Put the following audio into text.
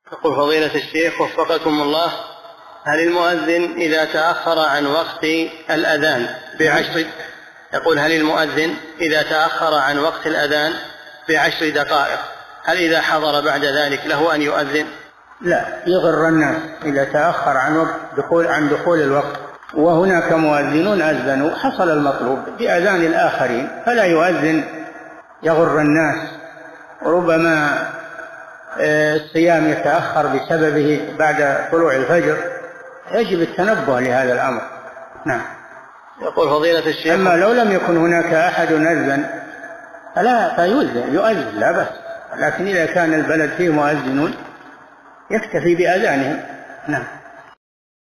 يقول فضيلة الشيخ وفقكم الله، هل المؤذن إذا تأخر عن وقت الأذان يقول هل المؤذن إذا تأخر عن وقت الأذان ب10 دقائق هل إذا حضر بعد ذلك له أن يؤذن؟ لا، يغر الناس إذا تأخر عن دخول الوقت، وهناك مؤذنون أذنوا حصل المطلوب بأذان الآخرين، فلا يؤذن يغر الناس. ربما الصيام يتأخر بسببه بعد طلوع الفجر، يجب التنبه لهذا الأمر. نعم. يقول فضيلة الشيخ أما لو لم يكن هناك أحد أذن فلا يؤذن لا بأس، لكن إذا كان البلد فيه مؤذنون يكتفي بأذانهم. نعم.